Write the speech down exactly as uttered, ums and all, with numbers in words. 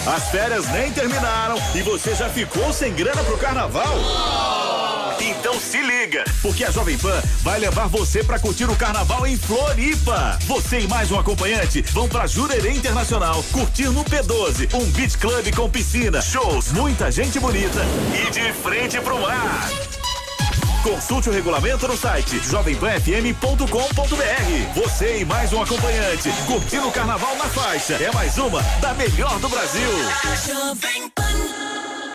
As férias nem terminaram e você já ficou sem grana pro carnaval? Então se liga, porque a Jovem Pan vai levar você pra curtir o carnaval em Floripa. Você e mais um acompanhante vão pra Jurerê Internacional curtir no P doze, um beach club com piscina, shows, muita gente bonita e de frente pro mar. Consulte o regulamento no site jovem pan f m ponto com ponto b r. Você e mais um acompanhante curtindo o carnaval na faixa. É mais uma da melhor do Brasil. Jovem Pan.